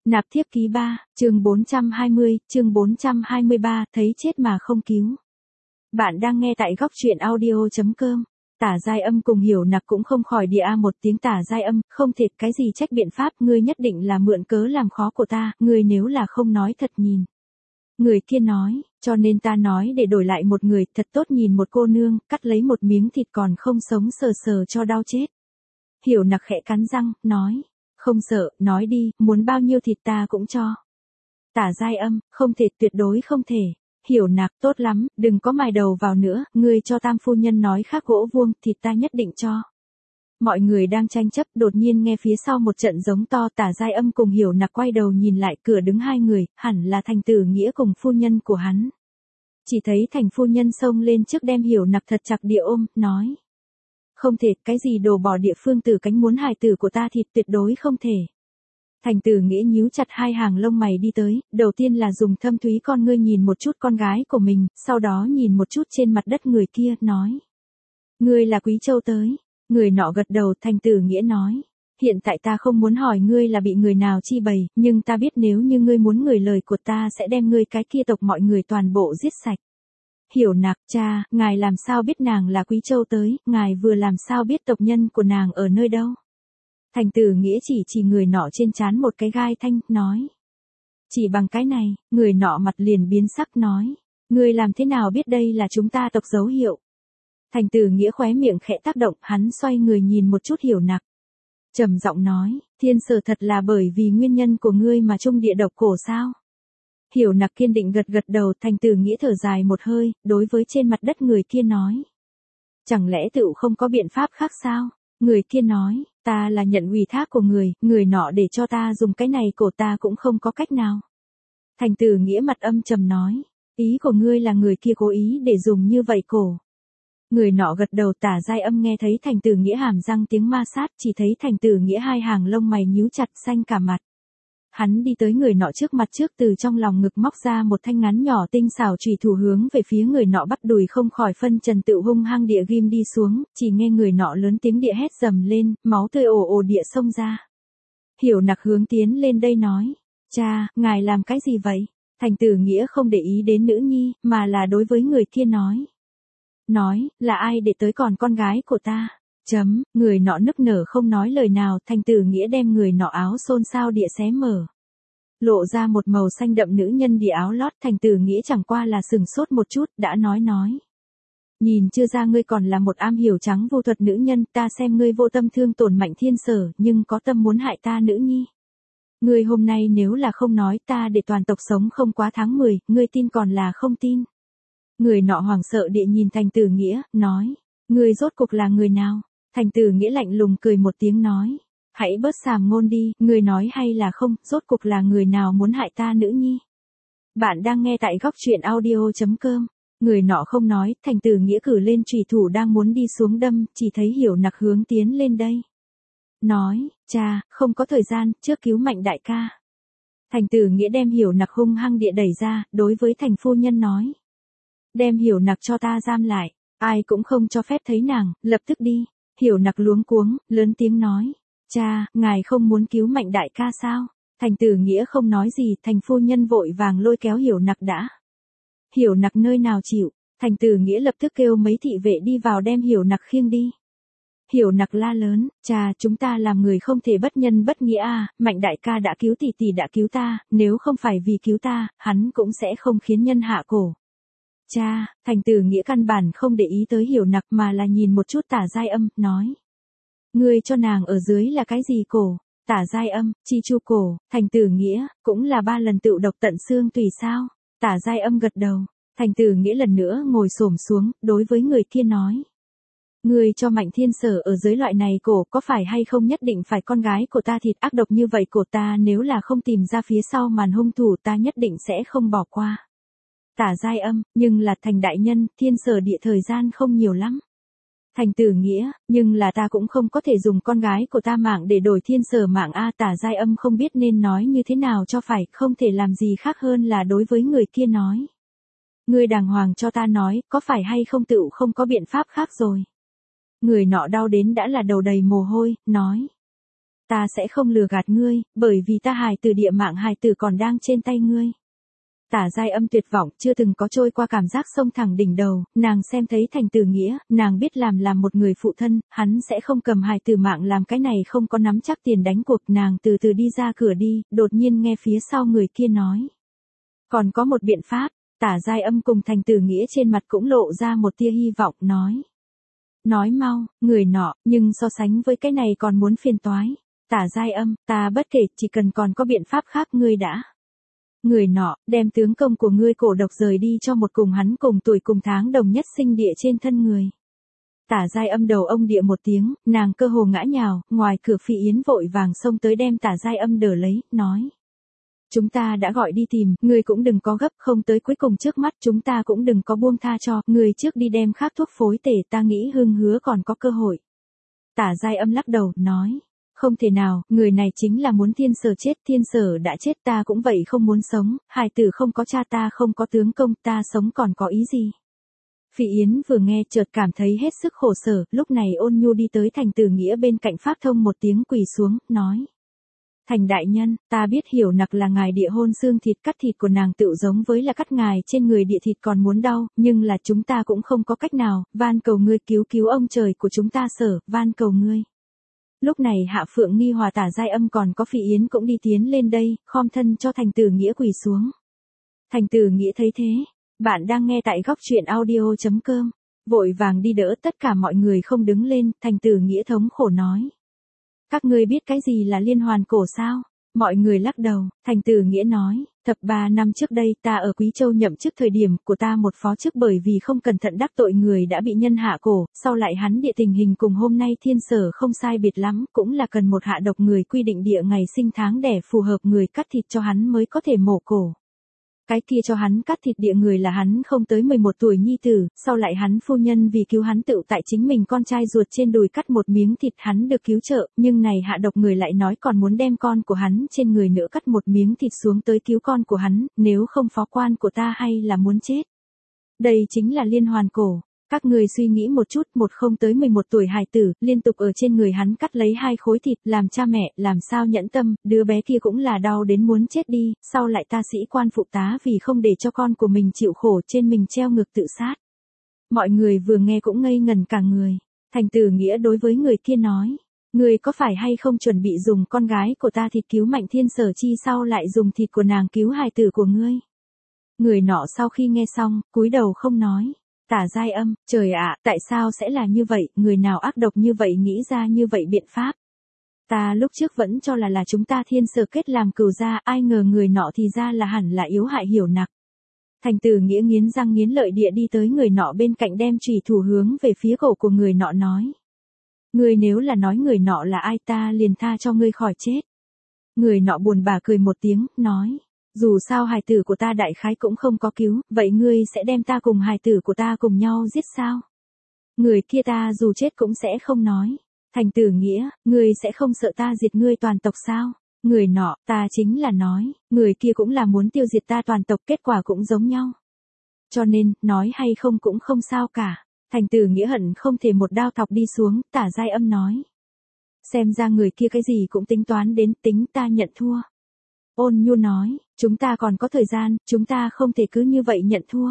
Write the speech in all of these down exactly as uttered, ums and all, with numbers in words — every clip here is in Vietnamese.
Nạp thiếp ký ba, chương bốn trăm hai mươi, chương bốn trăm hai mươi ba, thấy chết mà không cứu. Bạn đang nghe tại góc truyện audio chấm com. Tả Giai Âm cùng Hiểu Nặc cũng không khỏi địa a một tiếng. Tả Giai Âm, không thể, cái gì trách biện pháp, ngươi nhất định là mượn cớ làm khó của ta, ngươi nếu là không nói thật nhìn. Người kia nói, cho nên ta nói để đổi lại một người, thật tốt nhìn một cô nương, cắt lấy một miếng thịt còn không sống sờ sờ cho đau chết. Hiểu Nặc khẽ cắn răng, nói. Không sợ, nói đi, muốn bao nhiêu thịt ta cũng cho. Tả Giai Âm, không thể, tuyệt đối không thể. Hiểu Nặc, tốt lắm, đừng có mài đầu vào nữa, ngươi cho tam phu nhân nói khác gỗ vuông, thịt ta nhất định cho. Mọi người đang tranh chấp, đột nhiên nghe phía sau một trận giống to. Tả Giai Âm cùng Hiểu Nặc quay đầu nhìn lại, cửa đứng hai người, hẳn là Thành Tử Nghĩa cùng phu nhân của hắn. Chỉ thấy Thành phu nhân xông lên trước đem Hiểu Nặc thật chặt địa ôm, nói. Không thể, cái gì đồ bỏ địa phương tử cánh muốn hài tử của ta thịt, tuyệt đối không thể. Thành Tử Nghĩa nhíu chặt hai hàng lông mày đi tới, đầu tiên là dùng thâm thúy con ngươi nhìn một chút con gái của mình, sau đó nhìn một chút trên mặt đất người kia, nói. Ngươi là Quý Châu tới. Người nọ gật đầu. Thành Tử Nghĩa nói. Hiện tại ta không muốn hỏi ngươi là bị người nào chi bày, nhưng ta biết nếu như ngươi muốn người lời của ta sẽ đem ngươi cái kia tộc mọi người toàn bộ giết sạch. Hiểu Nặc, cha, ngài làm sao biết nàng là Quý Châu tới, ngài vừa làm sao biết tộc nhân của nàng ở nơi đâu. Thành Tử Nghĩa chỉ chỉ người nọ trên trán một cái gai thanh, nói. Chỉ bằng cái này, người nọ mặt liền biến sắc, nói. Ngươi làm thế nào biết đây là chúng ta tộc dấu hiệu. Thành Tử Nghĩa khóe miệng khẽ tác động, hắn xoay người nhìn một chút Hiểu Nặc. Trầm giọng nói, thiên sở thật là bởi vì nguyên nhân của ngươi mà trung địa độc cổ sao. Hiểu Nặc kiên định gật gật đầu. Thành Tử Nghĩa thở dài một hơi, đối với trên mặt đất người kia nói. Chẳng lẽ tựu không có biện pháp khác sao? Người kia nói, ta là nhận ủy thác của người, người nọ để cho ta dùng cái này cổ ta cũng không có cách nào. Thành Tử Nghĩa mặt âm trầm nói, ý của ngươi là người kia cố ý để dùng như vậy cổ. Người nọ gật đầu. Tả Giai Âm nghe thấy Thành Tử Nghĩa hàm răng tiếng ma sát, chỉ thấy Thành Tử Nghĩa hai hàng lông mày nhíu chặt, xanh cả mặt. Hắn đi tới người nọ trước mặt, trước từ trong lòng ngực móc ra một thanh ngắn nhỏ tinh xảo chùy thủ hướng về phía người nọ bắp đùi không khỏi phân trần tự hung hăng địa ghim đi xuống, chỉ nghe người nọ lớn tiếng địa hét dầm lên, máu tươi ồ ồ địa xông ra. Hiểu Nặc hướng tiến lên đây nói, cha, ngài làm cái gì vậy? Thành Tử Nghĩa không để ý đến nữ nhi, mà là đối với người kia nói. Nói, là ai để tới còn con gái của ta? Chấm, người nọ nức nở không nói lời nào. Thành Tử Nghĩa đem người nọ áo xôn xao địa xé mở. Lộ ra một màu xanh đậm nữ nhân địa áo lót. Thành Tử Nghĩa chẳng qua là sừng sốt một chút, đã nói nói. Nhìn chưa ra ngươi còn là một am hiểu trắng vô thuật nữ nhân, ta xem ngươi vô tâm thương tổn Mạnh Thiên Sở, nhưng có tâm muốn hại ta nữ nhi. Ngươi hôm nay nếu là không nói ta để toàn tộc sống không quá tháng mười, ngươi tin còn là không tin. Người nọ hoảng sợ địa nhìn Thành Tử Nghĩa, nói. Ngươi rốt cuộc là người nào? Thành Tử Nghĩa lạnh lùng cười một tiếng nói. Hãy bớt sàm ngôn đi, ngươi nói hay là không, rốt cuộc là người nào muốn hại ta nữ nhi? Bạn đang nghe tại góc truyện audio chấm com. Người nọ không nói. Thành Tử Nghĩa cử lên chùy thủ đang muốn đi xuống đâm, chỉ thấy Hiểu Nặc hướng tiến lên đây. Nói, cha, không có thời gian, trước cứu Mạnh đại ca. Thành Tử Nghĩa đem Hiểu Nặc hung hăng địa đẩy ra, đối với Thành phu nhân nói. Đem Hiểu Nặc cho ta giam lại, ai cũng không cho phép thấy nàng, lập tức đi. Hiểu Nặc luống cuống, lớn tiếng nói. Cha, ngài không muốn cứu Mạnh đại ca sao? Thành Tử Nghĩa không nói gì. Thành phu nhân vội vàng lôi kéo Hiểu Nặc đã. Hiểu Nặc nơi nào chịu. Thành Tử Nghĩa lập tức kêu mấy thị vệ đi vào đem Hiểu Nặc khiêng đi. Hiểu Nặc la lớn, cha, chúng ta làm người không thể bất nhân bất nghĩa à, Mạnh đại ca đã cứu tỷ tỷ đã cứu ta, nếu không phải vì cứu ta, hắn cũng sẽ không khiến nhân hạ cổ. Cha, Thành Tử Nghĩa căn bản không để ý tới Hiểu Nặc mà là nhìn một chút Tả Giai Âm, nói. Ngươi cho nàng ở dưới là cái gì cổ? Tả Giai Âm, chi chu cổ. Thành Tử Nghĩa, cũng là ba lần tựu độc tận xương tùy sao? Tả Giai Âm gật đầu. Thành Tử Nghĩa lần nữa ngồi xổm xuống, đối với người kia nói. Ngươi cho Mạnh Thiên Sở ở dưới loại này cổ, có phải hay không nhất định phải con gái của ta thịt ác độc như vậy của ta, nếu là không tìm ra phía sau màn hung thủ ta nhất định sẽ không bỏ qua. Tả Giai Âm, nhưng là Thành đại nhân, Thiên Sở địa thời gian không nhiều lắm. Thành Tử Nghĩa, nhưng là ta cũng không có thể dùng con gái của ta mạng để đổi Thiên Sở mạng a. Tả Giai Âm không biết nên nói như thế nào cho phải, không thể làm gì khác hơn là đối với người kia nói. Ngươi đàng hoàng cho ta nói, có phải hay không tựu không có biện pháp khác rồi. Người nọ đau đến đã là đầu đầy mồ hôi, nói. ta sẽ không lừa gạt ngươi, bởi vì ta hài tử địa mạng hài tử còn đang trên tay ngươi. Tả Giai Âm tuyệt vọng, chưa từng có trôi qua cảm giác xông thẳng đỉnh đầu, nàng xem thấy Thành Tử Nghĩa, nàng biết làm làm một người phụ thân, hắn sẽ không cầm hài tử mạng làm cái này không có nắm chắc tiền đánh cuộc, nàng từ từ đi ra cửa đi, đột nhiên nghe phía sau người kia nói. Còn có một biện pháp, Tả Giai Âm cùng Thành Tử Nghĩa trên mặt cũng lộ ra một tia hy vọng, nói. Nói mau, người nọ, nhưng so sánh với cái này còn muốn phiền toái. Tả Giai Âm, ta bất kể, chỉ cần còn có biện pháp khác ngươi đã. Người nọ, đem tướng công của ngươi cổ độc rời đi cho một cùng hắn cùng tuổi cùng tháng đồng nhất sinh địa trên thân người. Tả Giai Âm đầu ông địa một tiếng, nàng cơ hồ ngã nhào, ngoài cửa Phỉ Yến vội vàng xông tới đem Tả Giai Âm đỡ lấy, nói. Chúng ta đã gọi đi tìm, ngươi cũng đừng có gấp, không tới cuối cùng trước mắt, chúng ta cũng đừng có buông tha cho, ngươi trước đi đem khác thuốc phối tể, ta nghĩ Hưng hứa còn có cơ hội. Tả Giai Âm lắc đầu, nói. Không thể nào, người này chính là muốn Thiên Sở chết, Thiên Sở đã chết, ta cũng vậy không muốn sống, hài tử không có cha, ta không có tướng công, ta sống còn có ý gì. Phỉ Yến vừa nghe chợt cảm thấy hết sức khổ sở, lúc này Ôn Nhu đi tới Thành Tử Nghĩa bên cạnh Pháp Thông một tiếng quỳ xuống, nói. Thành đại nhân, ta biết Hiểu Nặc là ngài địa hôn xương thịt, cắt thịt của nàng tựu giống với là cắt ngài trên người địa thịt còn muốn đau, nhưng là chúng ta cũng không có cách nào, van cầu ngươi cứu cứu ông trời của chúng ta Sở, van cầu ngươi. Lúc này Hạ Phượng Nghi hòa Tả Giai Âm còn có Phỉ Yến cũng đi tiến lên đây, khom thân cho Thành Tử Nghĩa quỳ xuống. Thành Tử Nghĩa thấy thế, bạn đang nghe tại góc truyện audio chấm com, vội vàng đi đỡ tất cả mọi người không đứng lên, Thành Tử Nghĩa thống khổ nói. Các ngươi biết cái gì là liên hoàn cổ sao? Mọi người lắc đầu, Thành Tử Nghĩa nói, thập ba năm trước đây ta ở Quý Châu nhậm chức thời điểm của ta một phó chức bởi vì không cẩn thận đắc tội người đã bị nhân hạ cổ, sau lại hắn địa tình hình cùng hôm nay Thiên Sở không sai biệt lắm, cũng là cần một hạ độc người quy định địa ngày sinh tháng đẻ phù hợp người cắt thịt cho hắn mới có thể mổ cổ. Cái kia cho hắn cắt thịt địa người là hắn không tới mười một tuổi nhi tử, sau lại hắn phu nhân vì cứu hắn tựu tại chính mình con trai ruột trên đùi cắt một miếng thịt hắn được cứu trợ, nhưng này hạ độc người lại nói còn muốn đem con của hắn trên người nữa cắt một miếng thịt xuống tới cứu con của hắn, nếu không phó quan của ta hay là muốn chết. Đây chính là liên hoàn cổ. Các người suy nghĩ một chút, một không tới mười một tuổi hài tử, liên tục ở trên người hắn cắt lấy hai khối thịt, làm cha mẹ, làm sao nhẫn tâm, đứa bé kia cũng là đau đến muốn chết đi, sau lại ta sĩ quan phụ tá vì không để cho con của mình chịu khổ trên mình treo ngược tự sát. Mọi người vừa nghe cũng ngây ngần cả người. Thành Tử Nghĩa đối với người kia nói, người có phải hay không chuẩn bị dùng con gái của ta thịt cứu Mạnh Thiên Sở chi sau lại dùng thịt của nàng cứu hài tử của ngươi. Người nọ sau khi nghe xong, cúi đầu không nói. Tả Giai Âm, trời ạ, tại sao sẽ là như vậy, người nào ác độc như vậy nghĩ ra như vậy biện pháp. Ta lúc trước vẫn cho là là chúng ta Thiên Sở kết làm cừu gia, ai ngờ người nọ thì ra là hẳn là yếu hại Hiểu Nặc. Thành Tử Nghĩa nghiến răng nghiến lợi địa đi tới người nọ bên cạnh đem chùy thủ hướng về phía cổ của người nọ nói. Ngươi nếu là nói người nọ là ai ta liền tha cho ngươi khỏi chết. Người nọ buồn bã cười một tiếng, nói. Dù sao hài tử của ta đại khái cũng không có cứu, vậy ngươi sẽ đem ta cùng hài tử của ta cùng nhau giết sao? Người kia ta dù chết cũng sẽ không nói. Thành Tử Nghĩa, ngươi sẽ không sợ ta diệt ngươi toàn tộc sao? Người nọ, ta chính là nói, người kia cũng là muốn tiêu diệt ta toàn tộc, kết quả cũng giống nhau. Cho nên, nói hay không cũng không sao cả. Thành Tử Nghĩa hận không thể một đao thọc đi xuống, Tả Giai Âm nói. Xem ra người kia cái gì cũng tính toán đến, tính ta nhận thua. Ôn Nhu nói, chúng ta còn có thời gian, chúng ta không thể cứ như vậy nhận thua.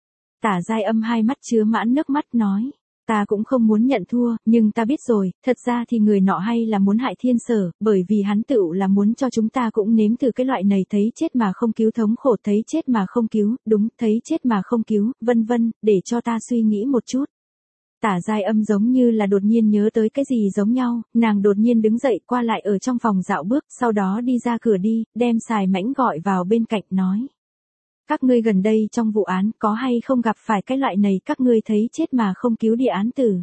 Tả Giai Âm hai mắt chứa mãn nước mắt nói, ta cũng không muốn nhận thua, nhưng ta biết rồi, thật ra thì người nọ hay là muốn hại Thiên Sở, bởi vì hắn tựu là muốn cho chúng ta cũng nếm thử cái loại này thấy chết mà không cứu thống khổ, thấy chết mà không cứu, đúng, thấy chết mà không cứu, vân vân, để cho ta suy nghĩ một chút. Tả Giai Âm giống như là đột nhiên nhớ tới cái gì giống nhau, nàng đột nhiên đứng dậy qua lại ở trong phòng dạo bước, sau đó đi ra cửa đi, đem Sài Mãnh gọi vào bên cạnh nói. Các ngươi gần đây trong vụ án có hay không gặp phải cái loại này các ngươi thấy chết mà không cứu địa án tử.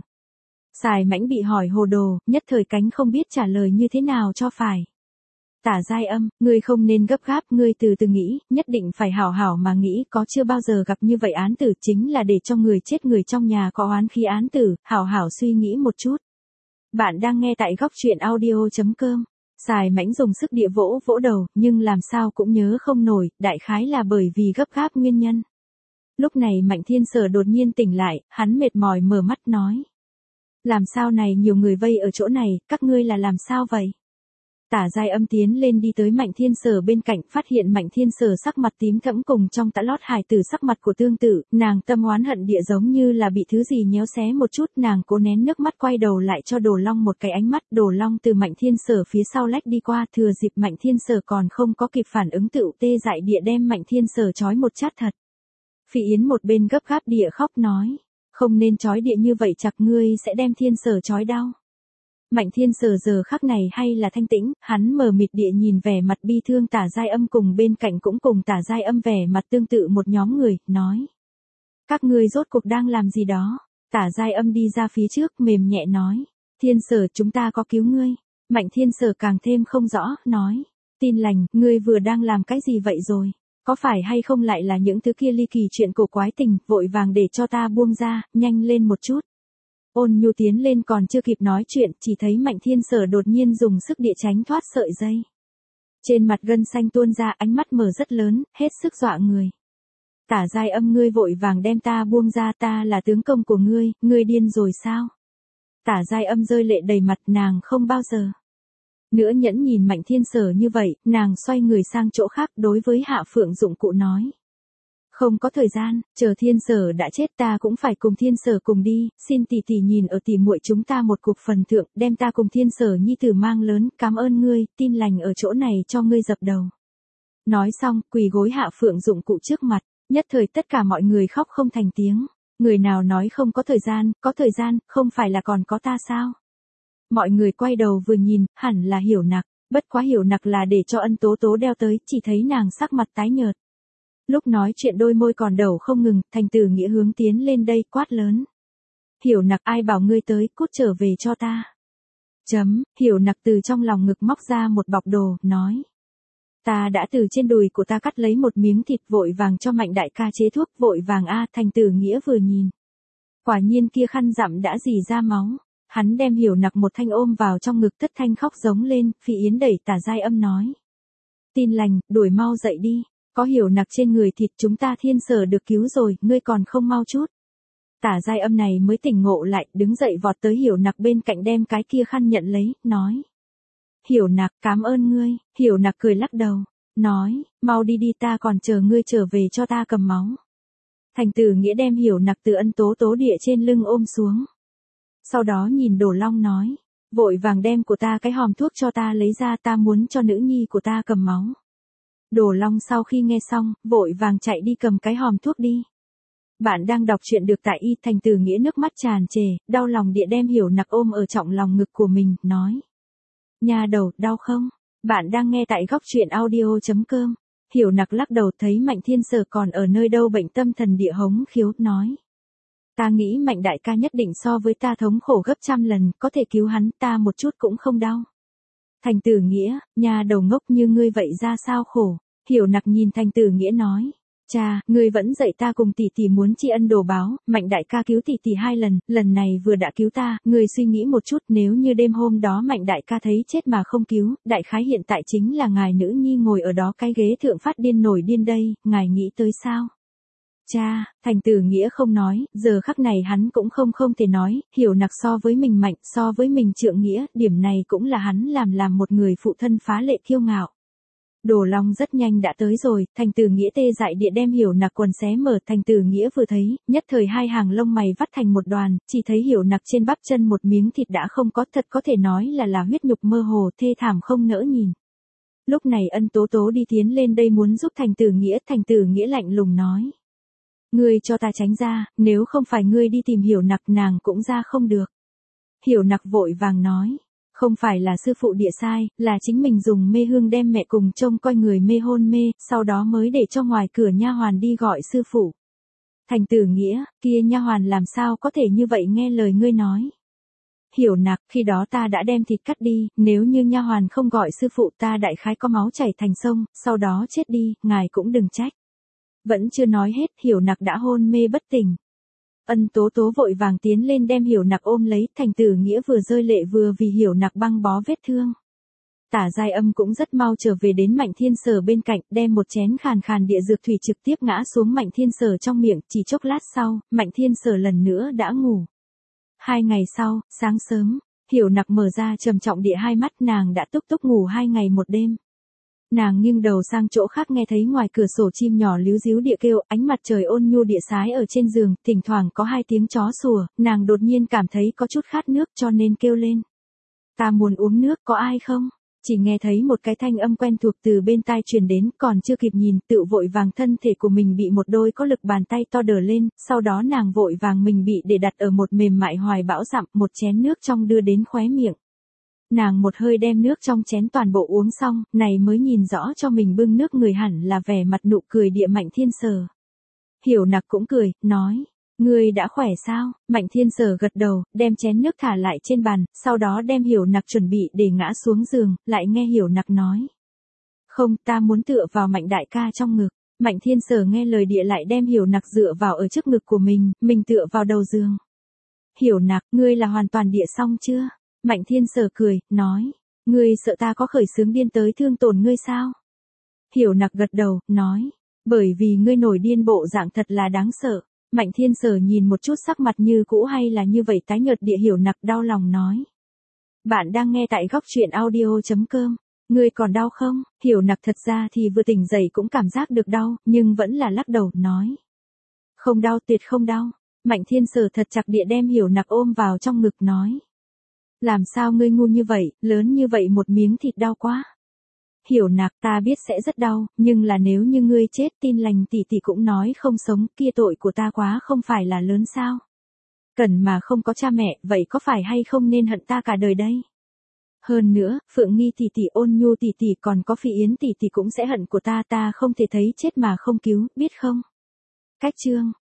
Sài Mãnh bị hỏi hồ đồ, nhất thời cánh không biết trả lời như thế nào cho phải. Tả Giai Âm, ngươi không nên gấp gáp, ngươi từ từ nghĩ, nhất định phải hảo hảo mà nghĩ, có chưa bao giờ gặp như vậy án tử, chính là để cho người chết người trong nhà có oán khí án tử, hảo hảo suy nghĩ một chút. Bạn đang nghe tại góc truyện audio chấm com. Sài Mãnh dùng sức địa vỗ vỗ đầu, nhưng làm sao cũng nhớ không nổi, đại khái là bởi vì gấp gáp nguyên nhân. Lúc này Mạnh Thiên Sở đột nhiên tỉnh lại, hắn mệt mỏi mở mắt nói. Làm sao này nhiều người vây ở chỗ này, các ngươi là làm sao vậy? Tả Giai Âm tiến lên đi tới Mạnh Thiên Sở bên cạnh, phát hiện Mạnh Thiên Sở sắc mặt tím thẫm cùng trong tã lót hài tử sắc mặt của tương tự, nàng tâm oán hận địa giống như là bị thứ gì nhéo xé một chút, nàng cố nén nước mắt quay đầu lại cho Đồ Long một cái ánh mắt, Đồ Long từ Mạnh Thiên Sở phía sau lách đi qua, thừa dịp Mạnh Thiên Sở còn không có kịp phản ứng tựu tê dại địa đem Mạnh Thiên Sở trói một chát thật. Phỉ Yến một bên gấp gáp địa khóc nói, không nên trói địa như vậy chặt, ngươi sẽ đem Thiên Sở trói đau. Mạnh Thiên Sở giờ khắc này hay là thanh tĩnh, hắn mờ mịt địa nhìn vẻ mặt bi thương Tả Giai Âm cùng bên cạnh cũng cùng Tả Giai Âm vẻ mặt tương tự một nhóm người, nói. Các ngươi rốt cuộc đang làm gì đó? Tả Giai Âm đi ra phía trước mềm nhẹ nói. Thiên Sở, chúng ta có cứu ngươi. Mạnh Thiên Sở càng thêm không rõ, nói. Tin lành, ngươi vừa đang làm cái gì vậy rồi? Có phải hay không lại là những thứ kia ly kỳ chuyện cổ quái tình, vội vàng để cho ta buông ra, nhanh lên một chút. Ôn Nhu tiến lên còn chưa kịp nói chuyện, chỉ thấy Mạnh Thiên Sở đột nhiên dùng sức địa tránh thoát sợi dây. Trên mặt gân xanh tuôn ra, ánh mắt mở rất lớn, hết sức dọa người. Tả Giai Âm, ngươi vội vàng đem ta buông ra, ta là tướng công của ngươi, ngươi điên rồi sao? Tả Giai Âm rơi lệ đầy mặt, nàng không bao giờ nữa nhẫn nhìn Mạnh Thiên Sở như vậy, nàng xoay người sang chỗ khác đối với Hạ Phượng dụng cụ nói. Không có thời gian, chờ Thiên Sở đã chết ta cũng phải cùng Thiên Sở cùng đi, xin tỷ tỷ nhìn ở tỷ muội chúng ta một cục phần thượng, đem ta cùng Thiên Sở nhi tử mang lớn, cảm ơn ngươi, tin lành ở chỗ này cho ngươi dập đầu. Nói xong, quỳ gối Hạ Phượng dụng cụ trước mặt, nhất thời tất cả mọi người khóc không thành tiếng, người nào nói không có thời gian, có thời gian, không phải là còn có ta sao? Mọi người quay đầu vừa nhìn, hẳn là Hiểu Nặc, bất quá Hiểu Nặc là để cho Ân Tố Tố đeo tới, chỉ thấy nàng sắc mặt tái nhợt. Lúc nói chuyện đôi môi còn đầu không ngừng, Thành Tử Nghĩa hướng tiến lên đây quát lớn. Hiểu Nặc, ai bảo ngươi tới, cút trở về cho ta. Chấm, Hiểu Nặc từ trong lòng ngực móc ra một bọc đồ, nói. Ta đã từ trên đùi của ta cắt lấy một miếng thịt, vội vàng cho Mạnh đại ca chế thuốc, vội vàng a. Thành Tử Nghĩa vừa nhìn. Quả nhiên kia khăn dặm đã rỉ ra máu. Hắn đem Hiểu Nặc một thanh ôm vào trong ngực, thất thanh khóc giống lên, Phỉ Yến đẩy Tả Giai Âm nói. Tin lành, đuổi mau dậy đi. Có Hiểu Nặc trên người thịt, chúng ta Thiên Sở được cứu rồi, ngươi còn không mau chút. Tả Giai Âm này mới tỉnh ngộ lại, đứng dậy vọt tới Hiểu Nặc bên cạnh đem cái kia khăn nhận lấy, nói. Hiểu Nặc, cảm ơn ngươi. Hiểu Nặc cười lắc đầu, nói, mau đi đi, ta còn chờ ngươi trở về cho ta cầm máu. Thành Tử Nghĩa đem Hiểu Nặc từ Ân Tố Tố địa trên lưng ôm xuống. Sau đó nhìn Đồ Long nói, vội vàng đem của ta cái hòm thuốc cho ta lấy ra, ta muốn cho nữ nhi của ta cầm máu. Đồ Long sau khi nghe xong, vội vàng chạy đi cầm cái hòm thuốc đi. Bạn đang đọc truyện được tại Y. Thành Tử Nghĩa nước mắt tràn trề, đau lòng địa đem Hiểu Nặc ôm ở trọng lòng ngực của mình, nói. Nhà đầu, đau không? Bạn đang nghe tại góc truyện audio chấm com. Hiểu Nặc lắc đầu, thấy Mạnh Thiên Sở còn ở nơi đâu bệnh tâm thần địa hống khiếu, nói. Ta nghĩ Mạnh đại ca nhất định so với ta thống khổ gấp trăm lần, có thể cứu hắn, ta một chút cũng không đau. Thành Tử Nghĩa, nhà đầu ngốc như ngươi vậy ra sao khổ? Hiểu Nặc nhìn Thành Tử Nghĩa nói. Cha, ngươi vẫn dạy ta cùng tỷ tỷ muốn tri ân đồ báo, Mạnh đại ca cứu tỷ tỷ hai lần, lần này vừa đã cứu ta, ngươi suy nghĩ một chút, nếu như đêm hôm đó Mạnh đại ca thấy chết mà không cứu, đại khái hiện tại chính là ngài nữ nhi ngồi ở đó cái ghế thượng phát điên nổi điên đây, ngài nghĩ tới sao? Cha, Thành Tử Nghĩa không nói, giờ khắc này hắn cũng không không thể nói, Hiểu Nặc so với mình mạnh, so với mình trượng nghĩa, điểm này cũng là hắn làm làm một người phụ thân phá lệ kiêu ngạo. Đồ Long rất nhanh đã tới rồi, Thành Tử Nghĩa tê dại địa đem Hiểu Nặc quần xé mở, Thành Tử Nghĩa vừa thấy, nhất thời hai hàng lông mày vắt thành một đoàn, chỉ thấy Hiểu Nặc trên bắp chân một miếng thịt đã không có, thật có thể nói là là huyết nhục mơ hồ, thê thảm không nỡ nhìn. Lúc này Ân Tố Tố đi tiến lên đây muốn giúp Thành Tử Nghĩa, Thành Tử Nghĩa lạnh lùng nói. Ngươi cho ta tránh ra, nếu không phải ngươi đi tìm Hiểu Nặc nàng cũng ra không được. Hiểu Nặc vội vàng nói. Không phải là sư phụ địa sai, là chính mình dùng mê hương đem mẹ cùng trông coi người mê hôn mê, sau đó mới để cho ngoài cửa nha hoàn đi gọi sư phụ. Thành Tử Nghĩa, kia nha hoàn làm sao có thể như vậy nghe lời ngươi nói. Hiểu Nặc, khi đó ta đã đem thịt cắt đi, nếu như nha hoàn không gọi sư phụ ta đại khái có máu chảy thành sông, sau đó chết đi, ngài cũng đừng trách. Vẫn chưa nói hết, Hiểu Nặc đã hôn mê bất tỉnh. Ân Tố Tố vội vàng tiến lên đem Hiểu Nặc ôm lấy, Thành Tử Nghĩa vừa rơi lệ vừa vì Hiểu Nặc băng bó vết thương. Tả Giai Âm cũng rất mau trở về đến Mạnh Thiên Sở bên cạnh, đem một chén khàn khàn địa dược thủy trực tiếp ngã xuống Mạnh Thiên Sở trong miệng, chỉ chốc lát sau, Mạnh Thiên Sở lần nữa đã ngủ. Hai ngày sau, sáng sớm, Hiểu Nặc mở ra trầm trọng địa hai mắt, nàng đã túc túc ngủ hai ngày một đêm. Nàng nghiêng đầu sang chỗ khác nghe thấy ngoài cửa sổ chim nhỏ líu ríu địa kêu, ánh mặt trời ôn nhu địa sái ở trên giường, thỉnh thoảng có hai tiếng chó sủa, nàng đột nhiên cảm thấy có chút khát nước cho nên kêu lên. Ta muốn uống nước, có ai không? Chỉ nghe thấy một cái thanh âm quen thuộc từ bên tai truyền đến, còn chưa kịp nhìn, tự vội vàng thân thể của mình bị một đôi có lực bàn tay to đỡ lên, sau đó nàng vội vàng mình bị để đặt ở một mềm mại hoài bão dặm, một chén nước trong đưa đến khóe miệng. Nàng một hơi đem nước trong chén toàn bộ uống xong, này mới nhìn rõ cho mình bưng nước người hẳn là vẻ mặt nụ cười địa Mạnh Thiên Sở. Hiểu Nặc cũng cười, nói, ngươi đã khỏe sao? Mạnh Thiên Sở gật đầu, đem chén nước thả lại trên bàn, sau đó đem Hiểu Nặc chuẩn bị để ngã xuống giường, lại nghe Hiểu Nặc nói. Không, ta muốn tựa vào Mạnh đại ca trong ngực. Mạnh Thiên Sở nghe lời địa lại đem Hiểu Nặc dựa vào ở trước ngực của mình, mình tựa vào đầu giường. Hiểu Nặc, ngươi là hoàn toàn địa xong chưa? Mạnh Thiên Sở cười, nói, ngươi sợ ta có khởi xướng điên tới thương tổn ngươi sao? Hiểu Nặc gật đầu, nói, bởi vì ngươi nổi điên bộ dạng thật là đáng sợ. Mạnh Thiên Sở nhìn một chút sắc mặt như cũ hay là như vậy tái nhợt địa Hiểu Nặc đau lòng nói. Bạn đang nghe tại góc truyện audio chấm com. Ngươi còn đau không? Hiểu Nặc thật ra thì vừa tỉnh dậy cũng cảm giác được đau, nhưng vẫn là lắc đầu, nói. Không đau, tuyệt không đau. Mạnh Thiên Sở thật chặt địa đem Hiểu Nặc ôm vào trong ngực nói. Làm sao ngươi ngu như vậy, lớn như vậy một miếng thịt đau quá. Hiểu Nặc, ta biết sẽ rất đau, nhưng là nếu như ngươi chết tin lành tỷ tỷ cũng nói không sống, kia tội của ta quá không phải là lớn sao. Cần mà không có cha mẹ, vậy có phải hay không nên hận ta cả đời đây? Hơn nữa, Phượng Nghi tỷ tỷ, Ôn Nhu tỷ tỷ còn có Phi Yến tỷ tỷ cũng sẽ hận của ta, ta không thể thấy chết mà không cứu, biết không? Cách chương